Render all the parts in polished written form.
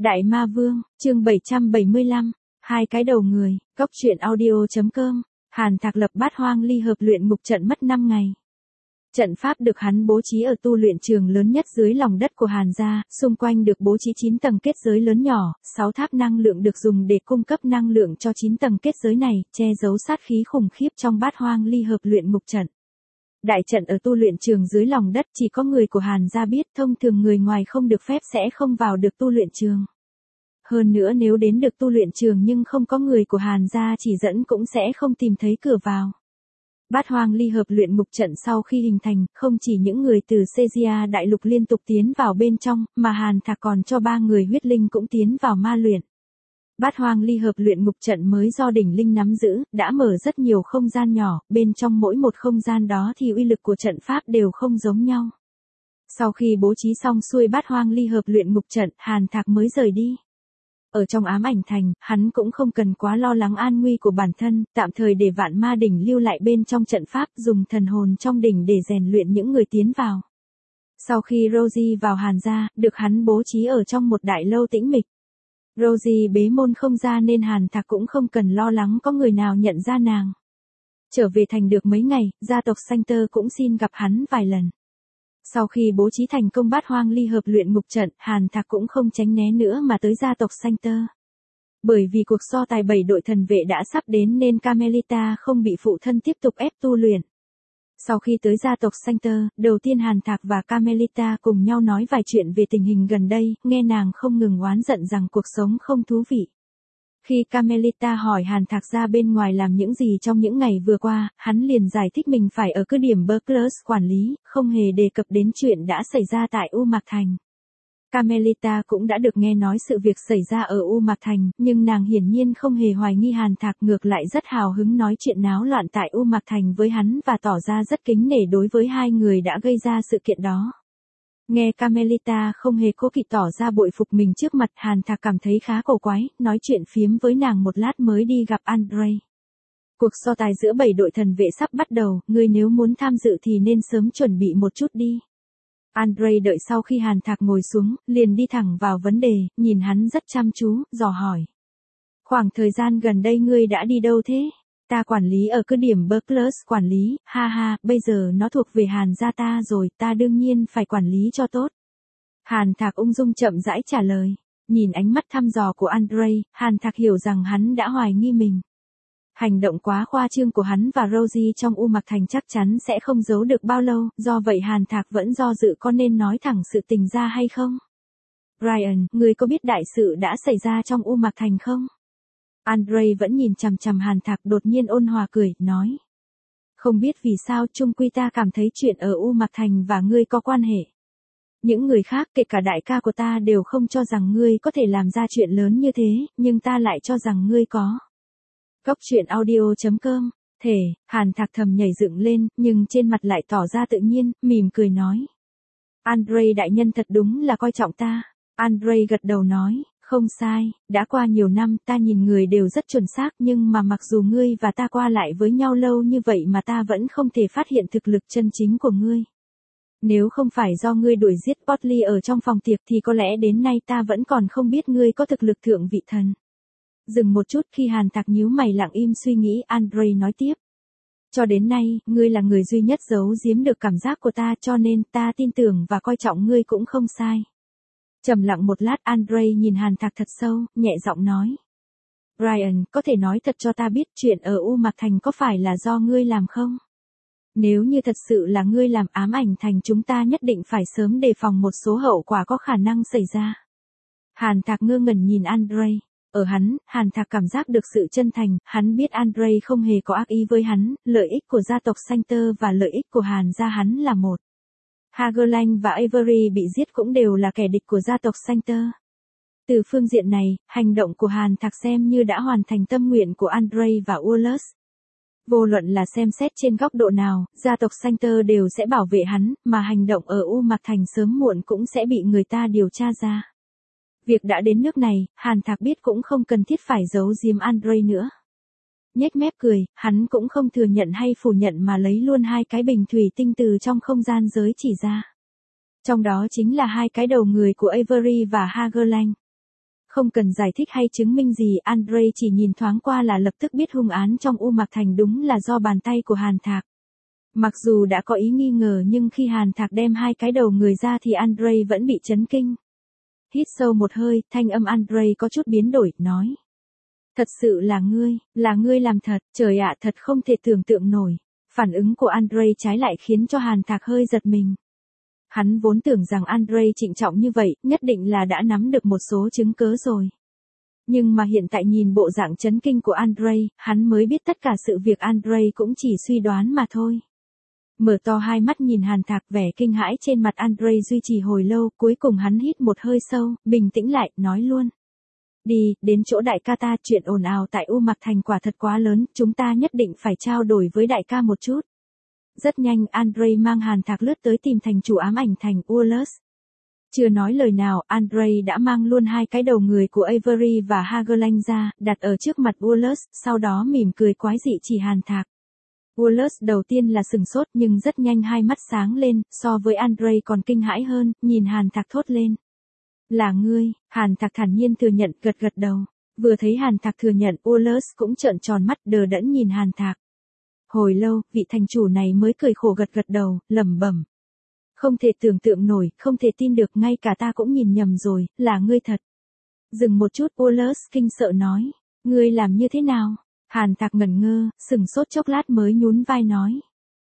Đại Ma Vương, chương 775, hai cái đầu người, Cóc truyện audio.com, Hàn Thạc lập Bát Hoang Ly Hợp luyện ngục trận mất 5 ngày. Trận pháp được hắn bố trí ở tu luyện trường lớn nhất dưới lòng đất của Hàn gia, xung quanh được bố trí 9 tầng kết giới lớn nhỏ, 6 tháp năng lượng được dùng để cung cấp năng lượng cho 9 tầng kết giới này, che giấu sát khí khủng khiếp trong Bát Hoang Ly Hợp luyện ngục trận. Đại trận ở tu luyện trường dưới lòng đất chỉ có người của Hàn gia biết, thông thường người ngoài không được phép sẽ không vào được tu luyện trường. Hơn nữa nếu đến được tu luyện trường nhưng không có người của Hàn gia chỉ dẫn cũng sẽ không tìm thấy cửa vào. Bát Hoang Ly Hợp luyện ngục trận sau khi hình thành, không chỉ những người từ Caesarea đại lục liên tục tiến vào bên trong, mà Hàn Thạc còn cho 3 người huyết linh cũng tiến vào ma luyện. Bát Hoang Ly Hợp luyện ngục trận mới do đỉnh linh nắm giữ, đã mở rất nhiều không gian nhỏ, bên trong mỗi một không gian đó thì uy lực của trận pháp đều không giống nhau. Sau khi bố trí xong xuôi Bát Hoang Ly Hợp luyện ngục trận, Hàn Thạc mới rời đi. Ở trong ám ảnh thành, hắn cũng không cần quá lo lắng an nguy của bản thân, tạm thời để vạn ma đỉnh lưu lại bên trong trận pháp, dùng thần hồn trong đỉnh để rèn luyện những người tiến vào. Sau khi Rosie vào Hàn gia, được hắn bố trí ở trong một đại lâu tĩnh mịch. Rosie bế môn không ra nên Hàn Thạc cũng không cần lo lắng có người nào nhận ra nàng. Trở về thành được mấy ngày, gia tộc Sancter cũng xin gặp hắn vài lần. Sau khi bố trí thành công Bát Hoang Ly Hợp luyện ngục trận, Hàn Thạc cũng không tránh né nữa mà tới gia tộc Sancter. Bởi vì cuộc so tài 7 đội thần vệ đã sắp đến nên Carmelita không bị phụ thân tiếp tục ép tu luyện. Sau khi tới gia tộc Sancter, đầu tiên Hàn Thạc và Carmelita cùng nhau nói vài chuyện về tình hình gần đây, nghe nàng không ngừng oán giận rằng cuộc sống không thú vị. Khi Carmelita hỏi Hàn Thạc ra bên ngoài làm những gì trong những ngày vừa qua, hắn liền giải thích mình phải ở cứ điểm Berklus quản lý, không hề đề cập đến chuyện đã xảy ra tại U Mạc Thành. Carmelita cũng đã được nghe nói sự việc xảy ra ở U Mạc Thành, nhưng nàng hiển nhiên không hề hoài nghi Hàn Thạc, ngược lại rất hào hứng nói chuyện náo loạn tại U Mạc Thành với hắn và tỏ ra rất kính nể đối với hai người đã gây ra sự kiện đó. Nghe Carmelita không hề cố kỵ tỏ ra bội phục mình trước mặt, Hàn Thạc cảm thấy khá cổ quái, nói chuyện phiếm với nàng một lát mới đi gặp Andre. Cuộc so tài giữa 7 đội thần vệ sắp bắt đầu, ngươi nếu muốn tham dự thì nên sớm chuẩn bị một chút đi. Andre đợi sau khi Hàn Thạc ngồi xuống, liền đi thẳng vào vấn đề, nhìn hắn rất chăm chú, dò hỏi. Khoảng thời gian gần đây ngươi đã đi đâu thế? Ta quản lý ở cứ điểm Berklus quản lý, ha ha, bây giờ nó thuộc về Hàn gia ta rồi, ta đương nhiên phải quản lý cho tốt. Hàn Thạc ung dung chậm rãi trả lời. Nhìn ánh mắt thăm dò của Andre, Hàn Thạc hiểu rằng hắn đã hoài nghi mình. Hành động quá khoa trương của hắn và Rosie trong U Mạc Thành chắc chắn sẽ không giấu được bao lâu, do vậy Hàn Thạc vẫn do dự có nên nói thẳng sự tình ra hay không. Ryan, ngươi có biết đại sự đã xảy ra trong U Mạc Thành không? Andre vẫn nhìn chằm chằm Hàn Thạc, đột nhiên ôn hòa cười, nói. Không biết vì sao chung quy ta cảm thấy chuyện ở U Mạc Thành và ngươi có quan hệ. Những người khác kể cả đại ca của ta đều không cho rằng ngươi có thể làm ra chuyện lớn như thế, nhưng ta lại cho rằng ngươi có. Cóc truyện audio.com, Hàn Thạc thầm nhảy dựng lên, nhưng trên mặt lại tỏ ra tự nhiên, mỉm cười nói. Andre đại nhân thật đúng là coi trọng ta. Andre gật đầu nói. Không sai, đã qua nhiều năm ta nhìn người đều rất chuẩn xác, nhưng mà mặc dù ngươi và ta qua lại với nhau lâu như vậy mà ta vẫn không thể phát hiện thực lực chân chính của ngươi. Nếu không phải do ngươi đuổi giết Portly ở trong phòng tiệc thì có lẽ đến nay ta vẫn còn không biết ngươi có thực lực thượng vị thần. Dừng một chút, khi Hàn Thạc nhíu mày lặng im suy nghĩ, Andre nói tiếp. Cho đến nay, ngươi là người duy nhất giấu giếm được cảm giác của ta, cho nên ta tin tưởng và coi trọng ngươi cũng không sai. Trầm lặng một lát, Andre nhìn Hàn Thạc thật sâu, nhẹ giọng nói. Ryan, có thể nói thật cho ta biết chuyện ở U Mạc Thành có phải là do ngươi làm không? Nếu như thật sự là ngươi làm, ám ảnh thành chúng ta nhất định phải sớm đề phòng một số hậu quả có khả năng xảy ra. Hàn Thạc ngơ ngẩn nhìn Andre. Ở hắn, Hàn Thạc cảm giác được sự chân thành, hắn biết Andre không hề có ác ý với hắn, lợi ích của gia tộc Sancter và lợi ích của Hàn gia hắn là một. Hagerlang và Avery bị giết cũng đều là kẻ địch của gia tộc Sancter. Từ phương diện này, hành động của Hàn Thạc xem như đã hoàn thành tâm nguyện của Andre và Wallace. Vô luận là xem xét trên góc độ nào, gia tộc Sancter đều sẽ bảo vệ hắn, mà hành động ở U Mạc Thành sớm muộn cũng sẽ bị người ta điều tra ra. Việc đã đến nước này, Hàn Thạc biết cũng không cần thiết phải giấu giếm Andre nữa. Nhếch mép cười, hắn cũng không thừa nhận hay phủ nhận mà lấy luôn 2 cái bình thủy tinh từ trong không gian giới chỉ ra. Trong đó chính là 2 cái đầu người của Avery và Hagerlang. Không cần giải thích hay chứng minh gì, Andre chỉ nhìn thoáng qua là lập tức biết hung án trong U Mạc Thành đúng là do bàn tay của Hàn Thạc. Mặc dù đã có ý nghi ngờ nhưng khi Hàn Thạc đem hai cái đầu người ra thì Andre vẫn bị chấn kinh. Hít sâu một hơi, thanh âm Andre có chút biến đổi, nói. Thật sự là ngươi làm thật, trời ạ, thật không thể tưởng tượng nổi. Phản ứng của Andre trái lại khiến cho Hàn Thạc hơi giật mình. Hắn vốn tưởng rằng Andre trịnh trọng như vậy, nhất định là đã nắm được một số chứng cớ rồi. Nhưng mà hiện tại nhìn bộ dạng chấn kinh của Andre, hắn mới biết tất cả sự việc Andre cũng chỉ suy đoán mà thôi. Mở to hai mắt nhìn Hàn Thạc, vẻ kinh hãi trên mặt Andre duy trì hồi lâu, cuối cùng hắn hít một hơi sâu, bình tĩnh lại, nói luôn. Đi, đến chỗ đại ca ta, chuyện ồn ào tại U Mạc Thành quả thật quá lớn, chúng ta nhất định phải trao đổi với đại ca một chút. Rất nhanh, Andre mang Hàn Thạc lướt tới tìm thành chủ ám ảnh thành Ullus. Chưa nói lời nào, Andre đã mang luôn hai cái đầu người của Avery và Hagerlanh ra, đặt ở trước mặt Ullus, sau đó mỉm cười quái dị chỉ Hàn Thạc. Ullus đầu tiên là sừng sốt nhưng rất nhanh hai mắt sáng lên, so với Andre còn kinh hãi hơn, nhìn Hàn Thạc thốt lên. Là ngươi, Hàn Thạc thản nhiên thừa nhận, gật gật đầu. Vừa thấy Hàn Thạc thừa nhận, Ullus cũng trợn tròn mắt đờ đẫn nhìn Hàn Thạc. Hồi lâu, vị thành chủ này mới cười khổ gật gật đầu, lẩm bẩm. Không thể tưởng tượng nổi, không thể tin được, ngay cả ta cũng nhìn nhầm rồi, là ngươi thật. Dừng một chút, Ullus kinh sợ nói. Ngươi làm như thế nào? Hàn Thạc ngẩn ngơ, sừng sốt chốc lát mới nhún vai nói.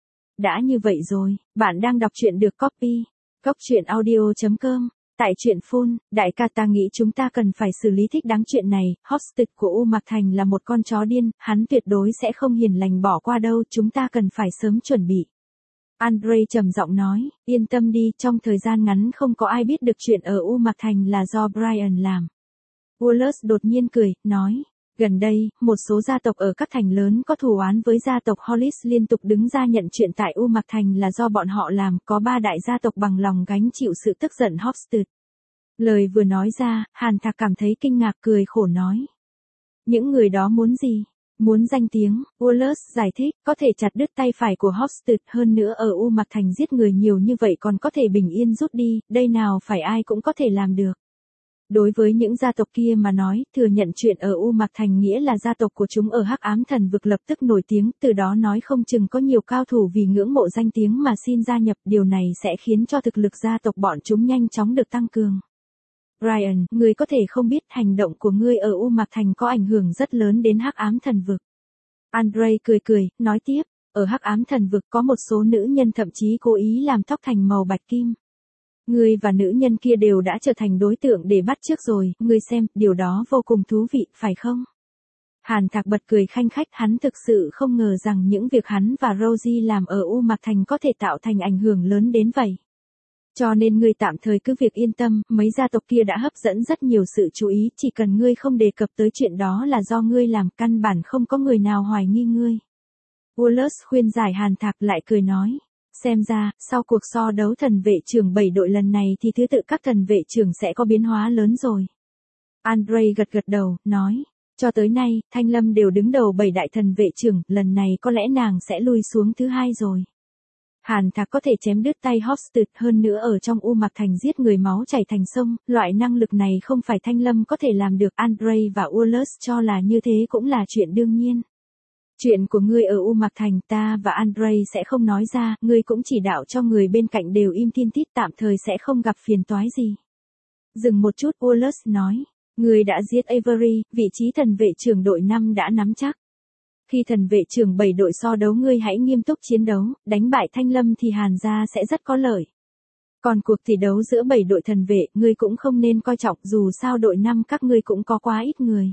Đã như vậy rồi, bạn đang đọc truyện được copy. Cóc audio.com. Tại truyện phun, đại ca ta nghĩ chúng ta cần phải xử lý thích đáng chuyện này, Hofstede của U Mạc Thành là một con chó điên, hắn tuyệt đối sẽ không hiền lành bỏ qua đâu, chúng ta cần phải sớm chuẩn bị. Andre trầm giọng nói, yên tâm đi, trong thời gian ngắn không có ai biết được chuyện ở U Mạc Thành là do Brian làm. Ullus đột nhiên cười, nói. Gần đây, một số gia tộc ở các thành lớn có thù oán với gia tộc Hollis liên tục đứng ra nhận chuyện tại U Mạc Thành là do bọn họ làm, có 3 đại gia tộc bằng lòng gánh chịu sự tức giận Hofstede. Lời vừa nói ra, Hàn Thạc cảm thấy kinh ngạc, cười khổ nói. Những người đó muốn gì? Muốn danh tiếng, Ullus giải thích, có thể chặt đứt tay phải của Hofstede, hơn nữa ở U Mạc Thành giết người nhiều như vậy còn có thể bình yên rút đi, đây nào phải ai cũng có thể làm được. Đối với những gia tộc kia mà nói, thừa nhận chuyện ở U Mạc Thành nghĩa là gia tộc của chúng ở Hắc Ám Thần Vực lập tức nổi tiếng, từ đó nói không chừng có nhiều cao thủ vì ngưỡng mộ danh tiếng mà xin gia nhập, điều này sẽ khiến cho thực lực gia tộc bọn chúng nhanh chóng được tăng cường. Brian, ngươi có thể không biết hành động của ngươi ở U Mạc Thành có ảnh hưởng rất lớn đến Hắc Ám Thần Vực. Andre cười cười, nói tiếp, ở Hắc Ám Thần Vực có một số nữ nhân thậm chí cố ý làm tóc thành màu bạch kim. Ngươi và nữ nhân kia đều đã trở thành đối tượng để bắt chước rồi, ngươi xem, điều đó vô cùng thú vị, phải không? Hàn Thạc bật cười khanh khách, hắn thực sự không ngờ rằng những việc hắn và Rosie làm ở U Mạc Thành có thể tạo thành ảnh hưởng lớn đến vậy. Cho nên ngươi tạm thời cứ việc yên tâm, mấy gia tộc kia đã hấp dẫn rất nhiều sự chú ý, chỉ cần ngươi không đề cập tới chuyện đó là do ngươi làm, căn bản không có người nào hoài nghi ngươi. Ullus khuyên giải, Hàn Thạc lại cười nói. Xem ra, sau cuộc so đấu thần vệ trưởng 7 đội lần này thì thứ tự các thần vệ trưởng sẽ có biến hóa lớn rồi. Andre gật gật đầu, nói. Cho tới nay, Thanh Lâm đều đứng đầu 7 đại thần vệ trưởng, lần này có lẽ nàng sẽ lui xuống thứ 2 rồi. Hàn Thạc có thể chém đứt tay Hofstede, hơn nữa ở trong U Mạc Thành giết người máu chảy thành sông, loại năng lực này không phải Thanh Lâm có thể làm được, Andre và Ullus cho là như thế cũng là chuyện đương nhiên. Chuyện của ngươi ở U Mạc Thành ta và Andre sẽ không nói ra, ngươi cũng chỉ đạo cho người bên cạnh đều im thiên tít, tạm thời sẽ không gặp phiền toái gì. Dừng một chút, Ullus nói, ngươi đã giết Avery, vị trí thần vệ trưởng đội 5 đã nắm chắc. Khi thần vệ trưởng 7 đội so đấu ngươi hãy nghiêm túc chiến đấu, đánh bại Thanh Lâm thì Hàn gia sẽ rất có lợi. Còn cuộc thi đấu giữa 7 đội thần vệ, ngươi cũng không nên coi trọng, dù sao đội 5 các ngươi cũng có quá ít người.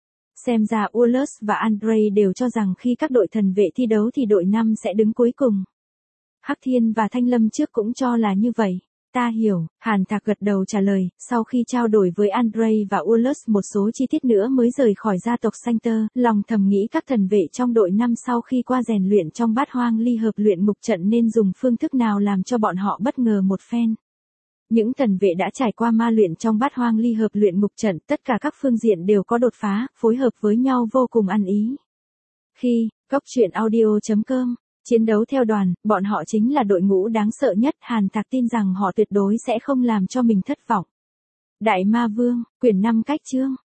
Xem ra Ullus và Andre đều cho rằng khi các đội thần vệ thi đấu thì đội 5 sẽ đứng cuối cùng. Hắc Thiên và Thanh Lâm trước cũng cho là như vậy. Ta hiểu, Hàn Thạc gật đầu trả lời, sau khi trao đổi với Andre và Ullus một số chi tiết nữa mới rời khỏi gia tộc Sancter, lòng thầm nghĩ các thần vệ trong đội 5 sau khi qua rèn luyện trong Bát Hoang Ly Hợp luyện ngục trận nên dùng phương thức nào làm cho bọn họ bất ngờ một phen. Những thần vệ đã trải qua ma luyện trong Bát Hoang Ly Hợp luyện ngục trận, tất cả các phương diện đều có đột phá, phối hợp với nhau vô cùng ăn ý. Khi, cóc.audio.com, chiến đấu theo đoàn, bọn họ chính là đội ngũ đáng sợ nhất, Hàn Thạc tin rằng họ tuyệt đối sẽ không làm cho mình thất vọng. Đại Ma Vương, quyển 5 cách chương.